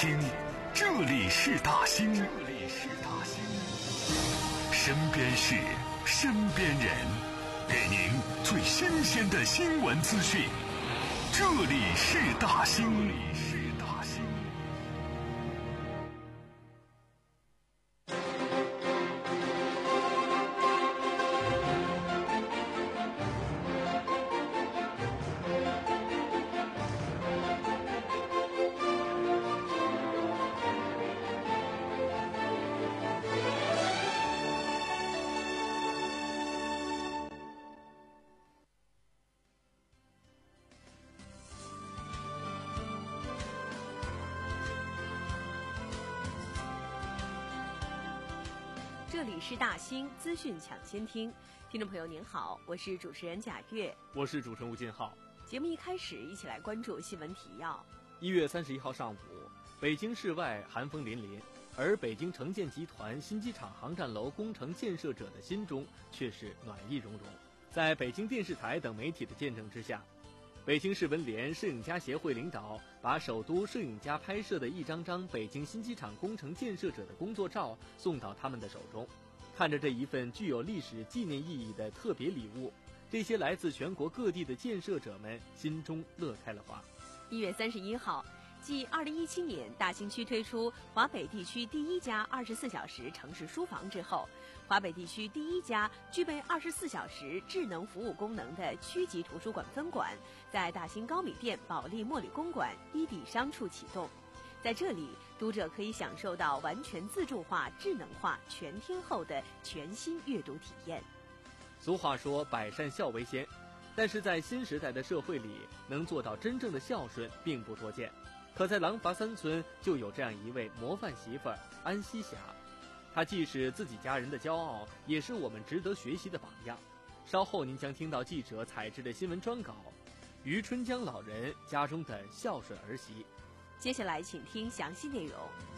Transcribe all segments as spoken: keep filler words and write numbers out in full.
兴，这里是大兴，这里是大兴。身边事，身边人，给您最新鲜的新闻资讯。这里是大兴，这里是大兴。 这里是大兴资讯抢先听，听众朋友您好，我是主持人贾月， 我是主持人吴金浩。 节目一开始，一起来关注新闻提要。 一月三十一号上午，北京市外寒风凛凛，而北京城建集团新机场航站楼工程建设者的心中却是暖意融融。在北京电视台等媒体的见证之下，北京市文联摄影家协会领导把首都摄影家拍摄的一张张北京新机场工程建设者的工作照送到他们的手中。看着这一份具有历史纪念意义的特别礼物，这些来自全国各地的建设者们心中乐开了花。 一月三十一号，继二零一七年大兴区推出华北地区第一家二十四小时城市书房之后，华北地区第一家具备二十四小时智能服务功能的区级图书馆分馆在大兴高米店保利墨旅公馆一底商处启动。在这里，读者可以享受到完全自助化、智能化、全天候的全新阅读体验。 俗话说百善孝为先，但是在新时代的社会里，能做到真正的孝顺并不多见。可在廊坊三村就有这样一位模范媳妇儿安西霞，她既是自己家人的骄傲，也是我们值得学习的榜样。稍后您将听到记者采制的新闻专稿，于春江老人家中的孝顺儿媳。 接下来请听详细内容。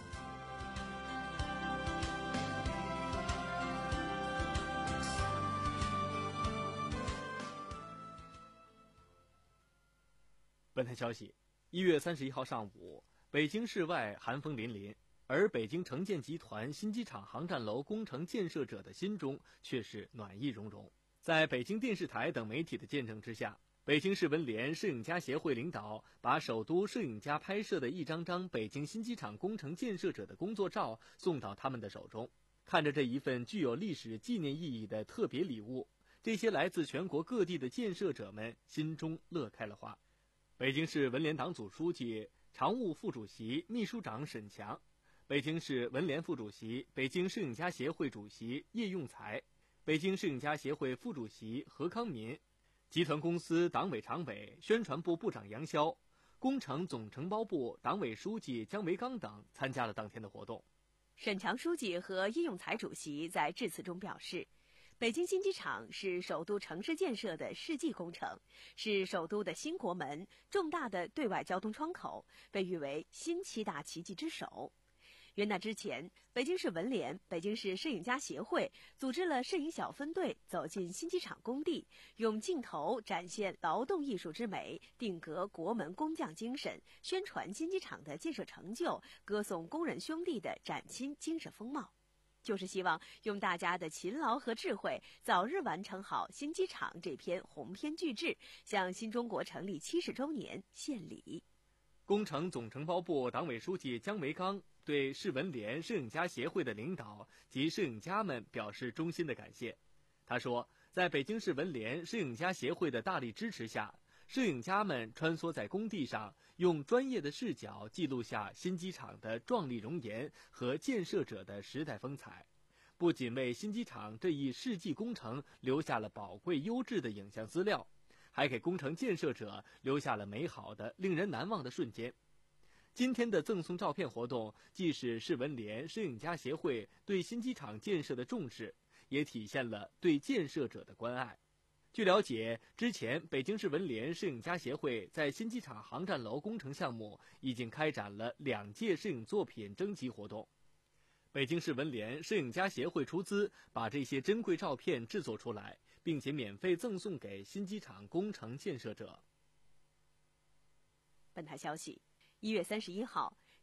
本台消息，一月三十一号上午，北京市外寒风凛凛，而北京城建集团新机场航站楼工程建设者的心中却是暖意融融。在北京电视台等媒体的见证之下，北京市文联摄影家协会领导把首都摄影家拍摄的一张张北京新机场工程建设者的工作照送到他们的手中。看着这一份具有历史纪念意义的特别礼物，这些来自全国各地的建设者们心中乐开了花。北京市文联党组书记、常务副主席、秘书长沈强，北京市文联副主席、北京摄影家协会主席叶用才，北京摄影家协会副主席何康民，集团公司党委常委、宣传部部长杨潇，工程总承包部党委书记姜维刚等参加了当天的活动。 沈强书记和叶用才主席在致辞中表示，北京新机场是首都城市建设的世纪工程，是首都的新国门，重大的对外交通窗口，被誉为新七大奇迹之首。元旦之前，北京市文联、北京市摄影家协会组织了摄影小分队走进新机场工地，用镜头展现劳动艺术之美，定格国门工匠精神，宣传新机场的建设成就，歌颂工人兄弟的崭新精神风貌。就是希望用大家的勤劳和智慧，早日完成好新机场这篇鸿篇巨制，向新中国成立七十周年献礼。 工程总承包部党委书记姜维刚对市文联摄影家协会的领导及摄影家们表示衷心的感谢。他说，在北京市文联摄影家协会的大力支持下，摄影家们穿梭在工地上，用专业的视角记录下新机场的壮丽容颜和建设者的时代风采，不仅为新机场这一世纪工程留下了宝贵优质的影像资料，还给工程建设者留下了美好的、令人难忘的瞬间。今天的赠送照片活动，既是市文联摄影家协会对新机场建设的重视，也体现了对建设者的关爱。据了解，之前北京市文联摄影家协会在新机场航站楼工程项目已经开展了两届摄影作品征集活动。北京市文联摄影家协会出资把这些珍贵照片制作出来，并且免费赠送给新机场工程建设者。 本台消息，一月三十一号，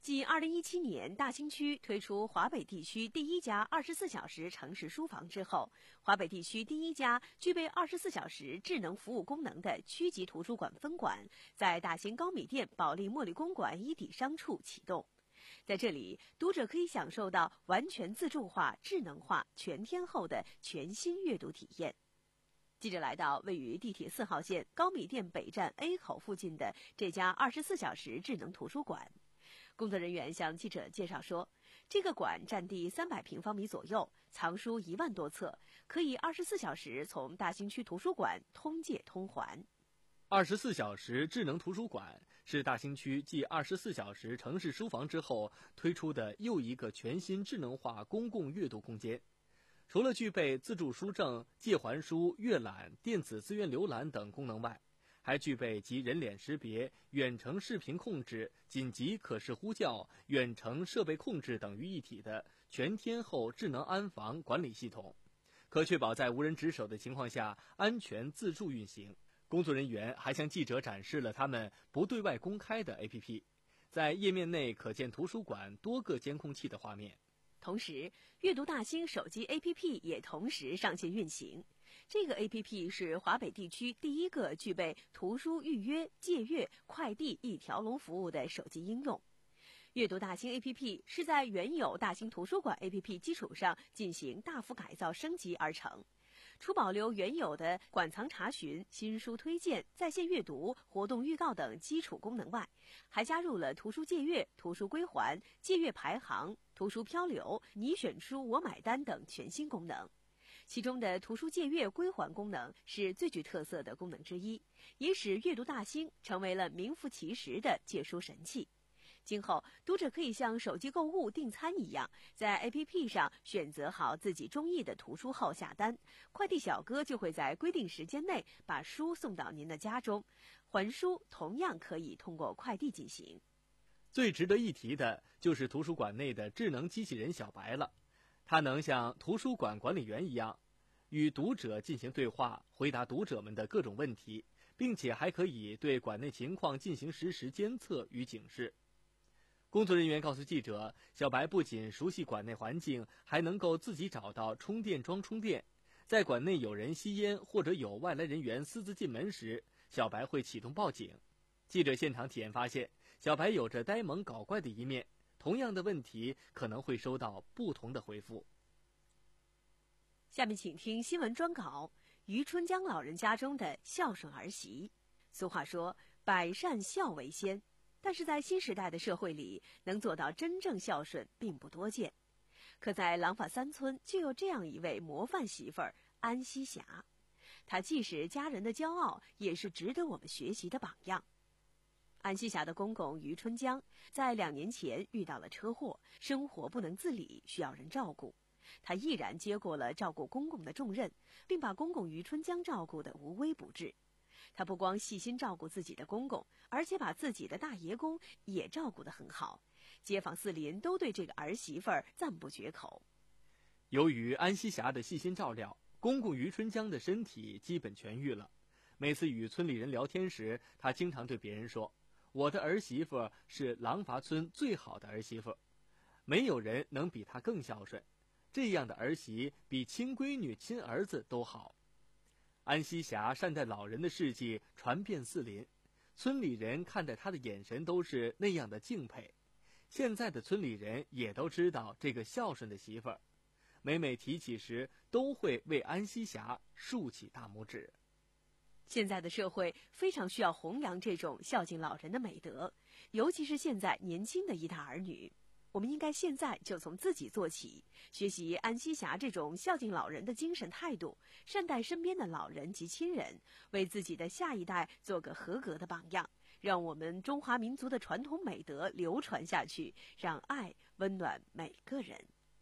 继二零一七年大兴区推出华北地区第一家二十四小时城市书房之后，华北地区第一家具备二十四小时智能服务功能的区级图书馆分馆在大兴高米店保利茉莉公馆一体商处启动。在这里，读者可以享受到完全自助化、智能化、全天候的全新阅读体验。记者来到位于地铁四号线高米店北站 A 口附近的这家二十四小时智能图书馆。工作人员向记者介绍说，这个馆占地三百平方米左右，藏书一万多册，可以二十四小时从大兴区图书馆通借通还。 二十四小时智能图书馆是大兴区继二十四小时城市书房之后推出的又一个全新智能化公共阅读空间。除了具备自助书证、借还书、阅览、电子资源浏览等功能外，还具备集人脸识别、远程视频控制、紧急可视呼叫、远程设备控制等于一体的全天候智能安防管理系统，可确保在无人值守的情况下安全自助运行。工作人员还向记者展示了他们不对外公开的 A P P， 在页面内可见图书馆多个监控器的画面。 同时，阅读大兴手机 A P P 也同时上线运行。这个 A P P 是华北地区第一个具备图书预约、借阅、快递一条龙服务的手机应用。阅读大兴 A P P 是在原有大兴图书馆 A P P 基础上进行大幅改造升级而成。除保留原有的馆藏查询、新书推荐、在线阅读、活动预告等基础功能外，还加入了图书借阅、图书归还、借阅排行、图书漂流、你选书我买单等全新功能。其中的图书借阅归还功能是最具特色的功能之一，也使阅读大兴成为了名副其实的借书神器。今后，读者可以像手机购物订餐一样，在 A P P 上选择好自己中意的图书后下单，快递小哥就会在规定时间内把书送到您的家中，还书同样可以通过快递进行。 最值得一提的就是图书馆内的智能机器人小白了，它能像图书馆管理员一样，与读者进行对话，回答读者们的各种问题，并且还可以对馆内情况进行实时监测与警示。工作人员告诉记者，小白不仅熟悉馆内环境，还能够自己找到充电桩充电。在馆内有人吸烟或者有外来人员私自进门时，小白会启动报警。记者现场体验发现，小白有着呆萌搞怪的一面，同样的问题可能会收到不同的回复。 下面请听新闻专稿：于春江老人家中的孝顺儿媳。俗话说，百善孝为先。但是在新时代的社会里，能做到真正孝顺并不多见。可在廊坊三村就有这样一位模范媳妇儿安西霞，她既是家人的骄傲，也是值得我们学习的榜样。安西霞的公公于春江在两年前遇到了车祸，生活不能自理，需要人照顾。她毅然接过了照顾公公的重任，并把公公于春江照顾得无微不至。他不光细心照顾自己的公公，而且把自己的大爷公也照顾得很好，街坊四邻都对这个儿媳妇儿赞不绝口。 由于安西霞的细心照料，公公于春江的身体基本痊愈了。每次与村里人聊天时，他经常对别人说：“我的儿媳妇是廊坊村最好的儿媳妇，没有人能比她更孝顺。这样的儿媳比亲闺女、亲儿子都好。”安西霞善待老人的事迹传遍四邻，村里人看待她的眼神都是那样的敬佩。现在的村里人也都知道这个孝顺的媳妇儿，每每提起时都会为安西霞竖起大拇指。 现在的社会非常需要弘扬这种孝敬老人的美德，尤其是现在年轻的一代儿女。我们应该现在就从自己做起，学习安西霞这种孝敬老人的精神态度，善待身边的老人及亲人，为自己的下一代做个合格的榜样，让我们中华民族的传统美德流传下去，让爱温暖每个人。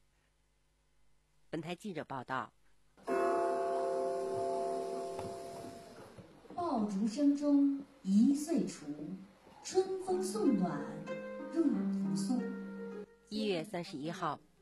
本台记者报道。 爆竹声中一岁除，春风送暖入屠苏。 一月三十一号，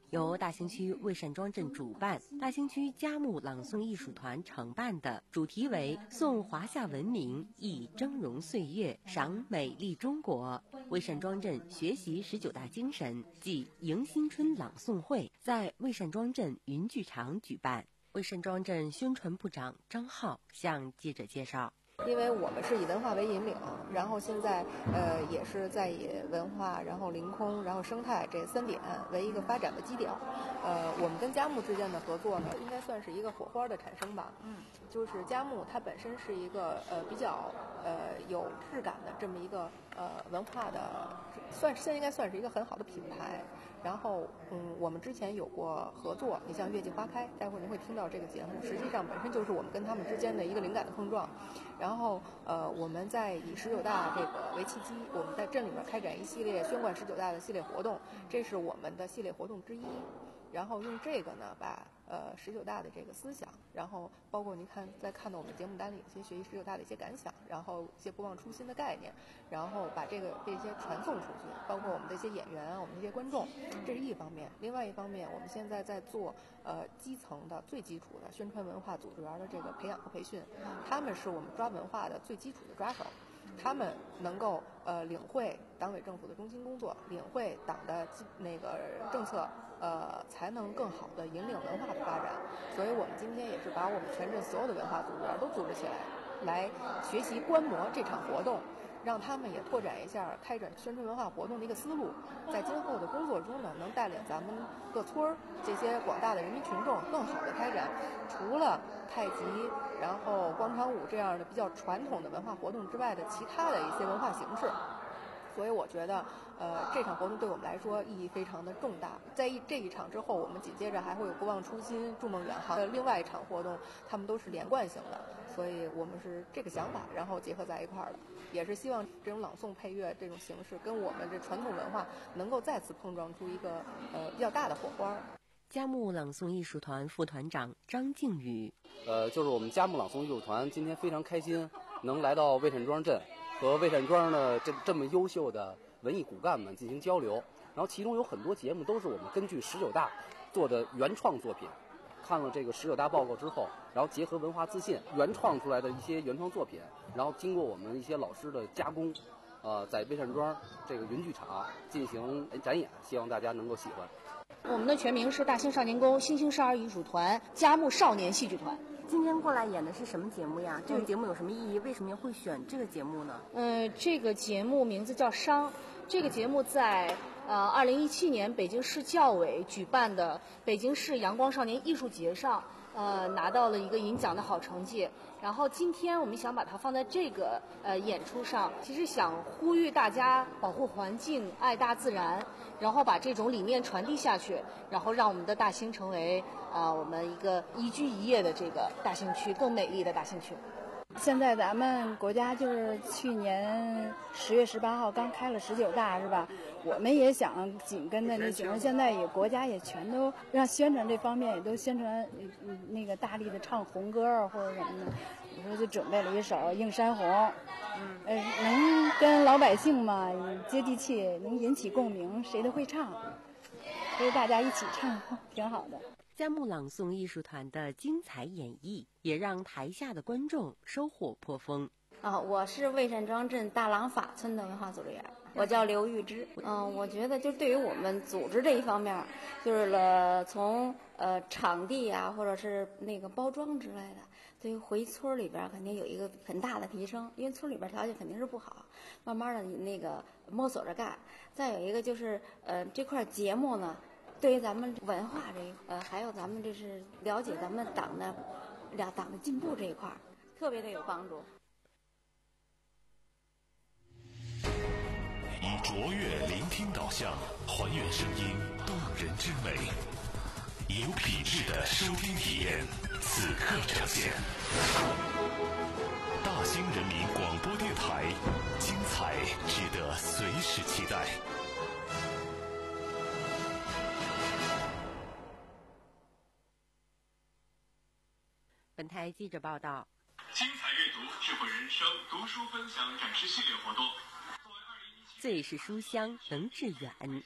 由大兴区魏善庄镇主办、大兴区嘉木朗诵艺术团承办的，主题为颂华夏文明，忆峥嵘岁月，赏美丽中国。魏善庄镇学习十九大精神暨迎新春朗诵会在魏善庄镇云剧场举办。魏善庄镇宣传部长张浩向记者介绍。 因为我们是以文化为引领，然后现在呃也是在以文化，然后临空，然后生态这三点为一个发展的基调。呃，我们跟嘉木之间的合作呢，应该算是一个火花的产生吧。嗯，就是嘉木它本身是一个呃比较呃有质感的这么一个呃文化的，算是现在应该算是一个很好的品牌。然后嗯，我们之前有过合作，你像月季花开，待会儿您会听到这个节目，实际上本身就是我们跟他们之间的一个灵感的碰撞。然后呃，我们在以十九大这个为契机，我们在镇里面开展一系列宣贯十九大的系列活动，这是我们的系列活动之一。然后用这个呢，把呃十九大的这个思想，然后包括您看在看到我们节目单里一些学习十九大的一些感想，然后一些不忘初心的概念，然后把这个这些传送出去，包括我们的一些演员啊，我们的一些观众，这是一方面。另外一方面，我们现在在做呃基层的最基础的宣传文化组织员的这个培养和培训，他们是我们抓文化的最基础的抓手。他们能够呃领会党委政府的中心工作，领会党的那个政策，呃，才能更好的引领文化的发展。所以我们今天也是把我们全镇所有的文化组织员都组织起来，来学习观摩这场活动，让他们也拓展一下开展宣传文化活动的一个思路，在今后的工作中呢，能带领咱们各村儿这些广大的人民群众更好的开展除了太极，然后广场舞这样的比较传统的文化活动之外的其他的一些文化形式。所以我觉得，呃，这场活动对我们来说意义非常的重大。在一这一场之后，我们紧接着还会有不忘初心、筑梦远航的另外一场活动，他们都是连贯性的。所以我们是这个想法，然后结合在一块儿的，也是希望这种朗诵配乐这种形式跟我们这传统文化能够再次碰撞出一个呃比较大的火花。 嘉木朗诵艺术团副团长张靖宇， 呃，就是我们嘉木朗诵艺术团今天非常开心，能来到魏善庄镇，和魏善庄的这这么优秀的文艺骨干们进行交流。然后其中有很多节目都是我们根据十九大做的原创作品。看了这个十九大报告之后，然后结合文化自信，原创出来的一些原创作品，然后经过我们一些老师的加工，呃，在魏善庄这个云剧场进行展演，希望大家能够喜欢。 我们的全名是大兴少年宫新兴少儿艺术团嘉木少年戏剧团。 今天过来演的是什么节目呀？这个节目有什么意义？为什么会选这个节目呢？ 呃，这个节目名字叫《商》，这个节目在呃二零一七年北京市教委举办的北京市阳光少年艺术节上，呃拿到了一个银奖的好成绩。然后今天我们想把它放在这个呃演出上，其实想呼吁大家保护环境、爱大自然，然后把这种理念传递下去，然后让我们的大兴成为啊、呃、我们一个宜居宜业的这个大兴区，更美丽的大兴区。 现在咱们国家就是去年十月十八号刚开了十九大，是吧？我们也想紧跟着那景，现在也国家也全都让宣传这方面也都宣传，嗯，那个大力的唱红歌啊或者什么的。我说就准备了一首《映山红》，嗯，呃，能跟老百姓嘛接地气，能引起共鸣，谁都会唱，所以大家一起唱挺好的。 嘉木朗诵艺术团的精彩演绎，也让台下的观众收获颇丰。 啊，我是魏善庄镇大廊法村的文化组织员，我叫刘玉芝。嗯，我觉得就对于我们组织这一方面，就是了从呃场地啊，或者是那个包装之类的，对于回村里边肯定有一个很大的提升，因为村里边条件肯定是不好，慢慢的那个摸索着干。再有一个就是呃这块节目呢，对于咱们文化这一呃还有咱们这是了解咱们党的两党的进步这一块特别的有帮助。 以卓越聆听导向，还原声音动人之美，以有品质的收听体验，此刻呈现。大兴人民广播电台，精彩值得随时期待。 本台记者报道， 精彩阅读，智慧人生，读书分享展示系列活动。 最是书香能致远，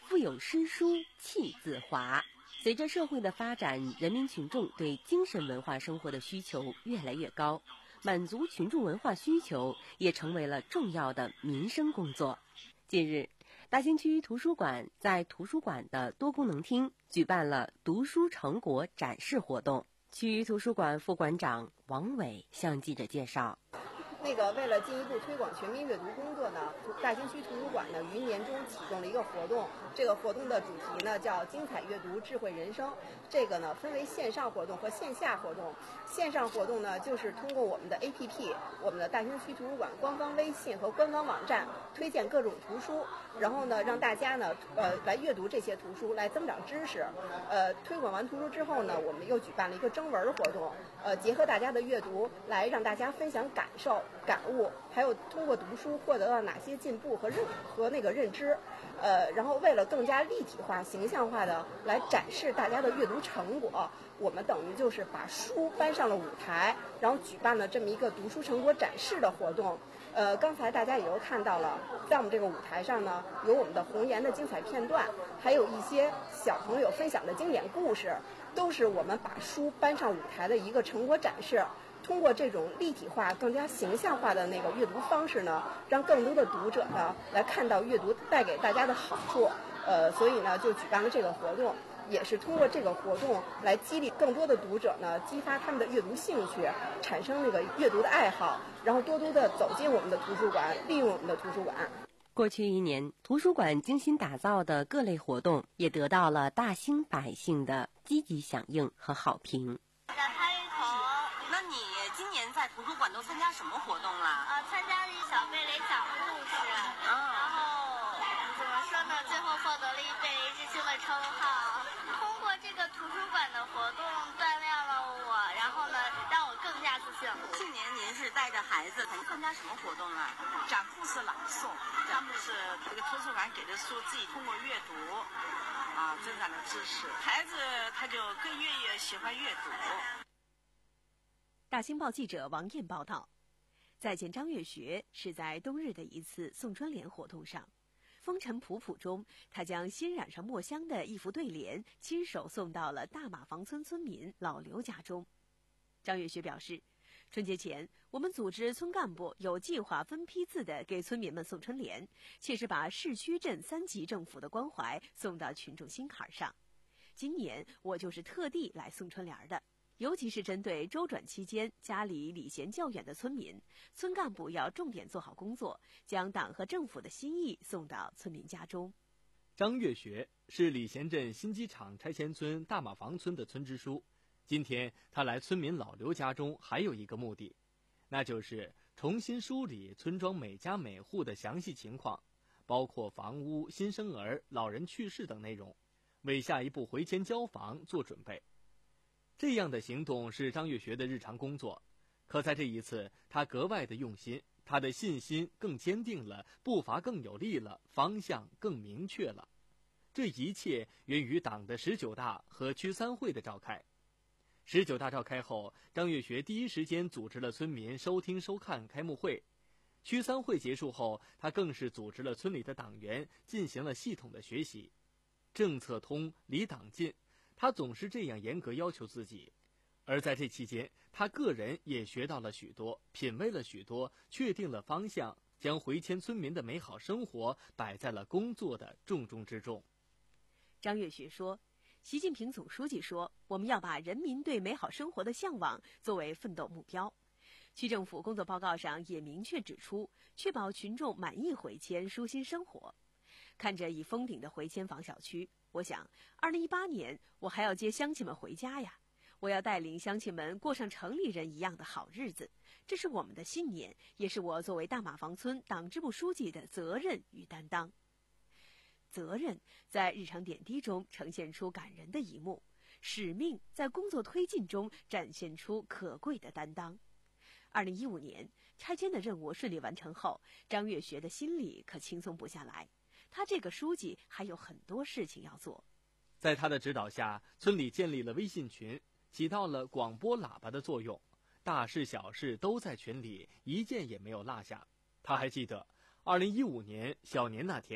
腹有诗书气自华。随着社会的发展，人民群众对精神文化生活的需求越来越高，满足群众文化需求也成为了重要的民生工作。近日，大兴区图书馆在图书馆的多功能厅举办了读书成果展示活动。区图书馆副馆长王伟向记者介绍， 那个为了进一步推广全民阅读工作呢，大兴区图书馆呢于年中启动了一个活动。这个活动的主题呢叫“精彩阅读，智慧人生”。这个呢分为线上活动和线下活动。线上活动呢就是通过我们的 A P P、我们的大兴区图书馆官方微信和官方网站推荐各种图书，然后呢让大家呢呃来阅读这些图书，来增长知识。呃，推广完图书之后呢，我们又举办了一个征文活动，呃，结合大家的阅读来让大家分享感受。感悟，还有通过读书获得了哪些进步和认和那个认知，呃，然后为了更加立体化、形象化的来展示大家的阅读成果，我们等于就是把书搬上了舞台，然后举办了这么一个读书成果展示的活动。呃，刚才大家也都看到了，在我们这个舞台上呢，有我们的红岩的精彩片段，还有一些小朋友分享的经典故事，都是我们把书搬上舞台的一个成果展示。通过这种立体化、更加形象化的那个阅读方式呢，让更多的读者呢来看到阅读带给大家的好处。呃，所以呢就举办了这个活动，也是通过这个活动来激励更多的读者呢，激发他们的阅读兴趣，产生那个阅读的爱好，然后多多的走进我们的图书馆，利用我们的图书馆。 过去一年，图书馆精心打造的各类活动也得到了大兴百姓的积极响应和好评。 那你今年在图书馆都参加什么活动了？ 呃，参加了小贝雷讲故事，啊、然后怎么说呢？最后获得了一贝雷之星的称号。通过这个图书馆的活动锻炼了我，然后呢，让我更加自信。 去年您是带着孩子参加什么活动啊？ 讲故事朗诵，他们是这个图书馆给的书，自己通过阅读啊增长了知识，孩子他就更愿意喜欢阅读。 大兴报记者王燕报道，再见张月学是在冬日的一次送春联活动上，风尘仆仆中，他将新染上墨香的一副对联亲手送到了大马房村村民老刘家中。张月学表示，春节前我们组织村干部有计划分批次的给村民们送春联，切实把市区镇三级政府的关怀送到群众心坎上。今年我就是特地来送春联的。尤其是针对周转期间家里离贤较远的村民，村干部要重点做好工作，将党和政府的心意送到村民家中。 张月学是礼贤镇新机场拆迁村大马房村的村支书，今天他来村民老刘家中还有一个目的，那就是重新梳理村庄每家每户的详细情况，包括房屋、新生儿、老人去世等内容，为下一步回迁交房做准备。这样的行动是张月学的日常工作，可在这一次他格外的用心，他的信心更坚定了，步伐更有力了，方向更明确了。这一切源于党的十九大和区三会的召开。十九大召开后，张月学第一时间组织了村民收听收看开幕会。区三会结束后，他更是组织了村里的党员进行了系统的学习。政策通，离党近，他总是这样严格要求自己，而在这期间，他个人也学到了许多，品味了许多，确定了方向，将回迁村民的美好生活摆在了工作的重中之重。 张月学说，习近平总书记说，我们要把人民对美好生活的向往作为奋斗目标。区政府工作报告上也明确指出，确保群众满意回迁、舒心生活。看着已封顶的回迁房小区，我想二零一八年我还要接乡亲们回家呀，我要带领乡亲们过上城里人一样的好日子，这是我们的信念，也是我作为大马房村党支部书记的责任与担当。责任在日常点滴中呈现出感人的一幕，使命在工作推进中展现出可贵的担当。二零一五年拆迁的任务顺利完成后，张月学的心里可轻松不下来，他这个书记还有很多事情要做。 在他的指导下，村里建立了微信群，起到了广播喇叭的作用，大事小事都在群里，一件也没有落下。他还记得二零一五年小年那天，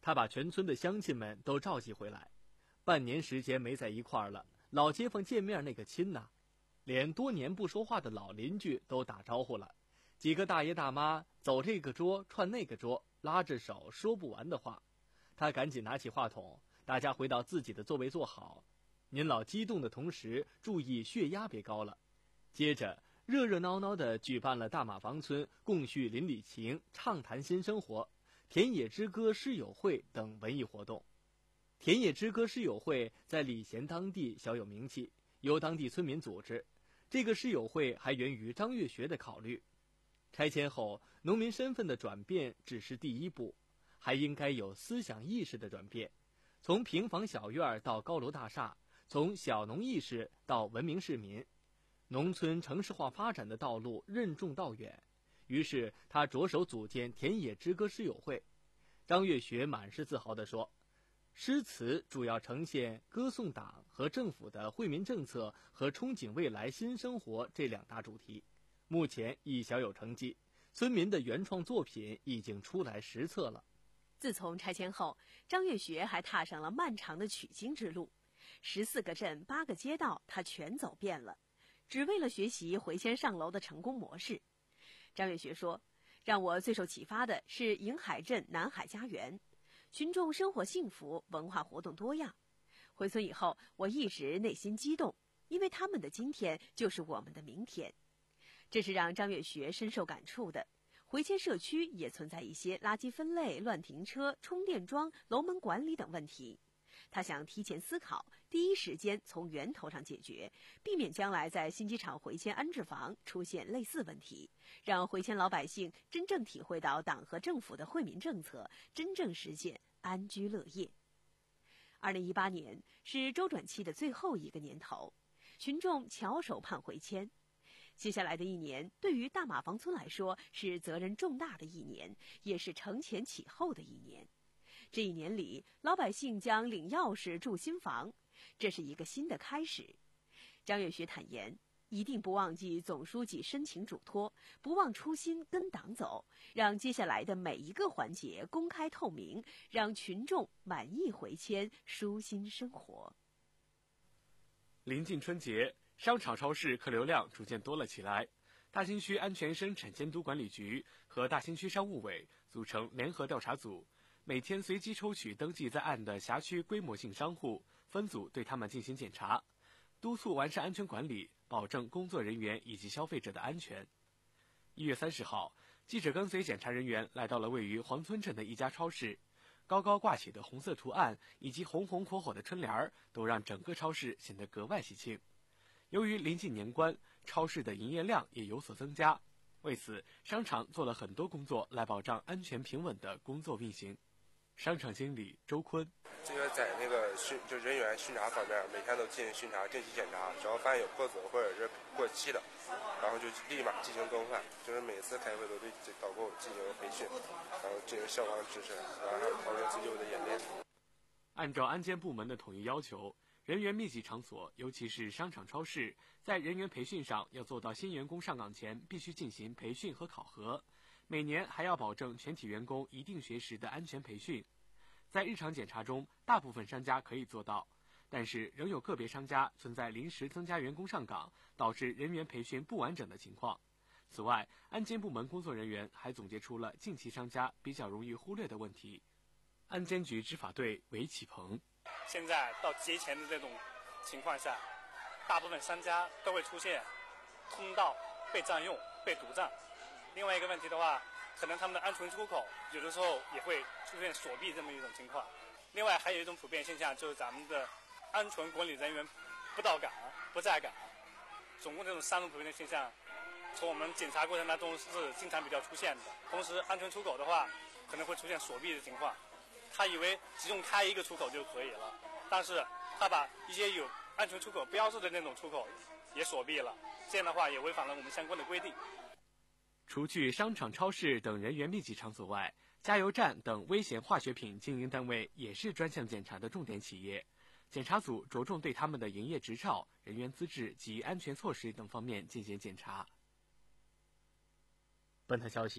他把全村的乡亲们都召集回来，半年时间没在一块儿了，老街坊见面那个亲呐，连多年不说话的老邻居都打招呼了。几个大爷大妈走这个桌串那个桌，拉着手说不完的话。他赶紧拿起话筒，大家回到自己的座位坐好。您老激动的同时，注意血压别高了。接着热热闹闹地举办了大马房村共叙邻里情、畅谈新生活、田野之歌诗友会等文艺活动。田野之歌诗友会在礼贤当地小有名气，由当地村民组织。这个诗友会还源于张月学的考虑。拆迁后，农民身份的转变只是第一步，还应该有思想意识的转变，从平房小院到高楼大厦，从小农意识到文明市民。农村城市化发展的道路任重道远，于是他着手组建田野之歌诗友会。张月学满是自豪地说，诗词主要呈现歌颂党和政府的惠民政策和憧憬未来新生活这两大主题，目前已小有成绩，村民的原创作品已经出来实册了。 自从拆迁后，张月学还踏上了漫长的取经之路，十四个镇八个街道他全走遍了，只为了学习回迁上楼的成功模式。张月学说，让我最受启发的是营海镇南海家园，群众生活幸福，文化活动多样。回村以后，我一直内心激动，因为他们的今天就是我们的明天。这是让张月学深受感触的。回迁社区也存在一些垃圾分类、乱停车、充电桩、楼门管理等问题。他想提前思考，第一时间从源头上解决，避免将来在新机场回迁安置房出现类似问题，让回迁老百姓真正体会到党和政府的惠民政策，真正实现安居乐业。二零一八年是周转期的最后一个年头，群众翘首盼回迁。接下来的一年，对于大马房村来说是责任重大的一年，也是承前启后的一年。这一年里，老百姓将领钥匙住新房，这是一个新的开始。张月学坦言，一定不忘记总书记深情嘱托，不忘初心跟党走，让接下来的每一个环节公开透明，让群众满意回迁，舒心生活。 临近春节，商场超市客流量逐渐多了起来。大兴区安全生产监督管理局和大兴区商务委组成联合调查组，每天随机抽取登记在案的辖区规模性商户，分组对他们进行检查，督促完善安全管理，保证工作人员以及消费者的安全。一月三十号，记者跟随检查人员来到了位于黄村镇的一家超市，高高挂起的红色图案以及红红火火的春联都让整个超市显得格外喜庆。由于临近年关，超市的营业量也有所增加，为此商场做了很多工作来保障安全平稳的工作运行。商场经理周坤， 这个在那个巡就人员巡查方面，每天都进行巡查，定期检查，只要发现有破损或者是过期的，然后就立马进行更换。就是每次开会都对导购进行培训，然后进行消防知识，然后还有逃生自救的演练。 按照安监部门的统一要求，人员密集场所，尤其是商场超市，在人员培训上要做到新员工上岗前必须进行培训和考核，每年还要保证全体员工一定学时的安全培训。在日常检查中，大部分商家可以做到，但是仍有个别商家存在临时增加员工上岗，导致人员培训不完整的情况。此外，安监部门工作人员还总结出了近期商家比较容易忽略的问题。安监局执法队韦启鹏， 现在到节前的这种情况下，大部分商家都会出现通道被占用、被堵占。另外一个问题的话，可能他们的安全出口有的时候也会出现锁闭这么一种情况。另外还有一种普遍现象，就是咱们的安全管理人员不到岗、不在岗，总共这种三种普遍的现象，从我们检查过程当中是经常比较出现的。同时，安全出口的话，可能会出现锁闭的情况。他以为只用开一个出口就可以了，但是他把一些有安全出口标志的那种出口也锁闭了，这样的话也违反了我们相关的规定。 除去商场、超市等人员密集场所外，加油站等危险化学品经营单位也是专项检查的重点企业。检查组着重对他们的营业执照、人员资质及安全措施等方面进行检查。 本台消息，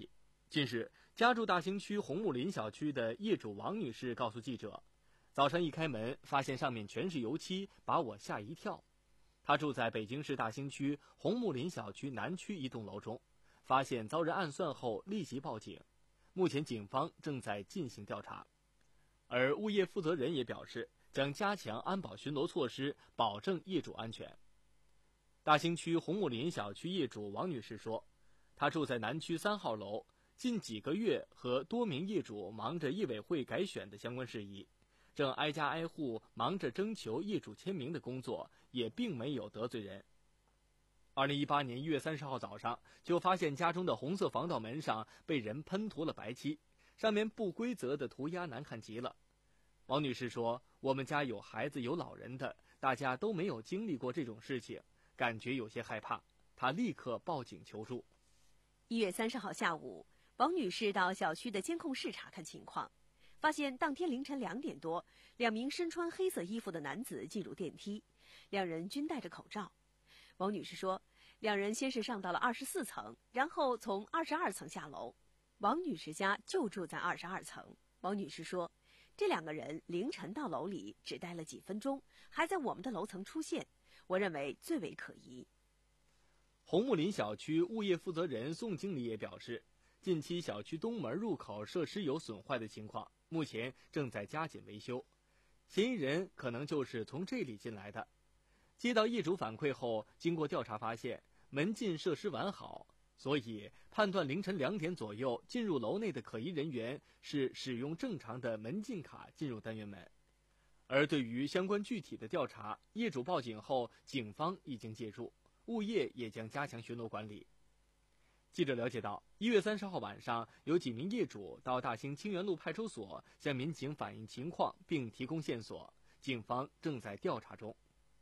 近日，家住大兴区红木林小区的业主王女士告诉记者，早上一开门，发现上面全是油漆，把我吓一跳。她住在北京市大兴区红木林小区南区一栋楼中，发现遭人暗算后立即报警，目前警方正在进行调查。而物业负责人也表示，将加强安保巡逻措施，保证业主安全。大兴区红木林小区业主王女士说，她住在南区三号楼，近几个月和多名业主忙着业委会改选的相关事宜，正挨家挨户忙着征求业主签名的工作，也并没有得罪人。二零一八年一月三十号早上，就发现家中的红色防盗门上被人喷涂了白漆，上面不规则的涂鸦难看极了。王女士说，我们家有孩子有老人的，大家都没有经历过这种事情，感觉有些害怕，她立刻报警求助。 一月三十号下午，王女士到小区的监控室查看情况，发现当天凌晨两点多，两名身穿黑色衣服的男子进入电梯，两人均戴着口罩。王女士说，两人先是上到了二十四层，然后从二十二层下楼。王女士家就住在二十二层。王女士说，这两个人凌晨到楼里只待了几分钟，还在我们的楼层出现，我认为最为可疑。 红木林小区物业负责人宋经理也表示，近期小区东门入口设施有损坏的情况，目前正在加紧维修，嫌疑人可能就是从这里进来的。接到业主反馈后，经过调查发现门禁设施完好，所以判断凌晨两点左右进入楼内的可疑人员是使用正常的门禁卡进入单元门。而对于相关具体的调查，业主报警后，警方已经介入，物业也将加强巡逻管理。记者了解到，一月三十号晚上，有几名业主到大兴清源路派出所向民警反映情况，并提供线索，警方正在调查中。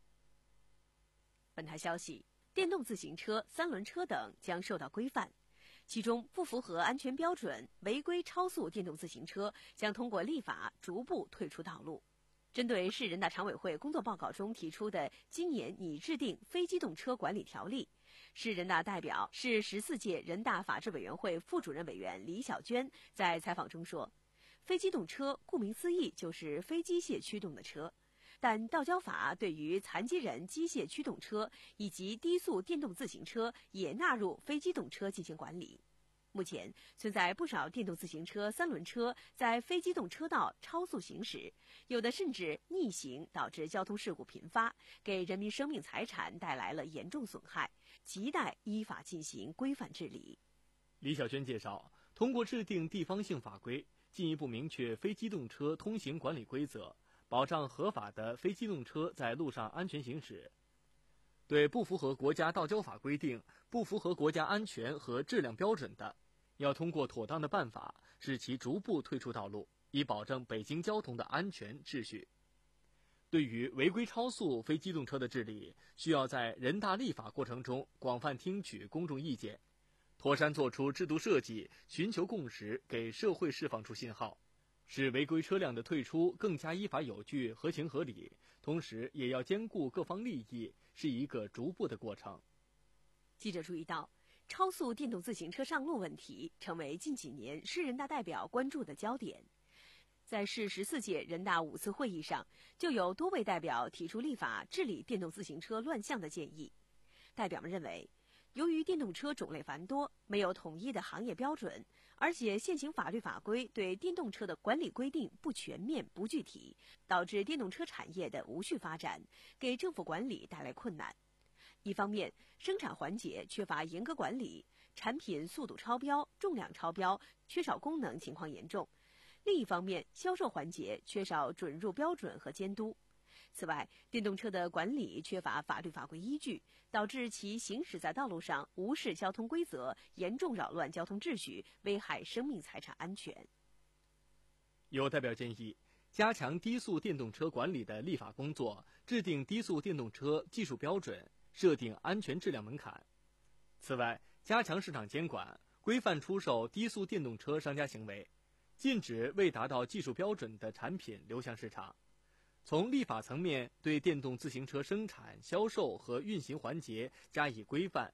本台消息，电动自行车、三轮车等将受到规范，其中不符合安全标准、违规超速电动自行车将通过立法逐步退出道路。针对市人大常委会工作报告中提出的今年拟制定非机动车管理条例，市人大代表、市十四届人大法制委员会副主任委员李小娟在采访中说，非机动车顾名思义就是非机械驱动的车，但道交法对于残疾人机械驱动车以及低速电动自行车也纳入非机动车进行管理。目前存在不少电动自行车、三轮车在非机动车道超速行驶，有的甚至逆行，导致交通事故频发，给人民生命财产带来了严重损害，亟待依法进行规范治理。 李小娟介绍，通过制定地方性法规，进一步明确非机动车通行管理规则，保障合法的非机动车在路上安全行驶。对不符合国家道交法规定、不符合国家安全和质量标准的，要通过妥当的办法，使其逐步退出道路，以保证北京交通的安全秩序。对于违规超速非机动车的治理，需要在人大立法过程中广泛听取公众意见，妥善做出制度设计，寻求共识，给社会释放出信号，使违规车辆的退出更加依法有据、合情合理，同时也要兼顾各方利益，是一个逐步的过程。 记者注意到，超速电动自行车上路问题成为近几年市人大代表关注的焦点。在市十四届人大五次会议上，就有多位代表提出立法治理电动自行车乱象的建议。代表们认为，由于电动车种类繁多，没有统一的行业标准，而且现行法律法规对电动车的管理规定不全面、不具体，导致电动车产业的无序发展，给政府管理带来困难。一方面，生产环节缺乏严格管理，产品速度超标、重量超标、缺少功能情况严重；另一方面，销售环节缺少准入标准和监督。此外，电动车的管理缺乏法律法规依据，导致其行驶在道路上无视交通规则，严重扰乱交通秩序，危害生命财产安全。 有代表建议，加强低速电动车管理的立法工作，制定低速电动车技术标准，设定安全质量门槛。此外，加强市场监管，规范出售低速电动车商家行为，禁止未达到技术标准的产品流向市场。从立法层面对电动自行车生产、销售和运行环节加以规范，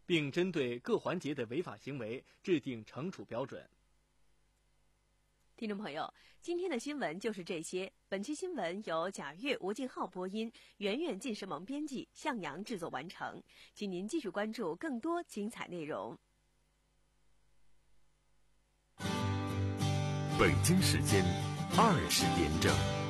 并针对各环节的违法行为制定惩处标准。 听众朋友，今天的新闻就是这些。本期新闻由贾月、吴敬浩播音，圆圆、晋时萌编辑，向阳制作完成。请您继续关注更多精彩内容。 北京时间二十点整。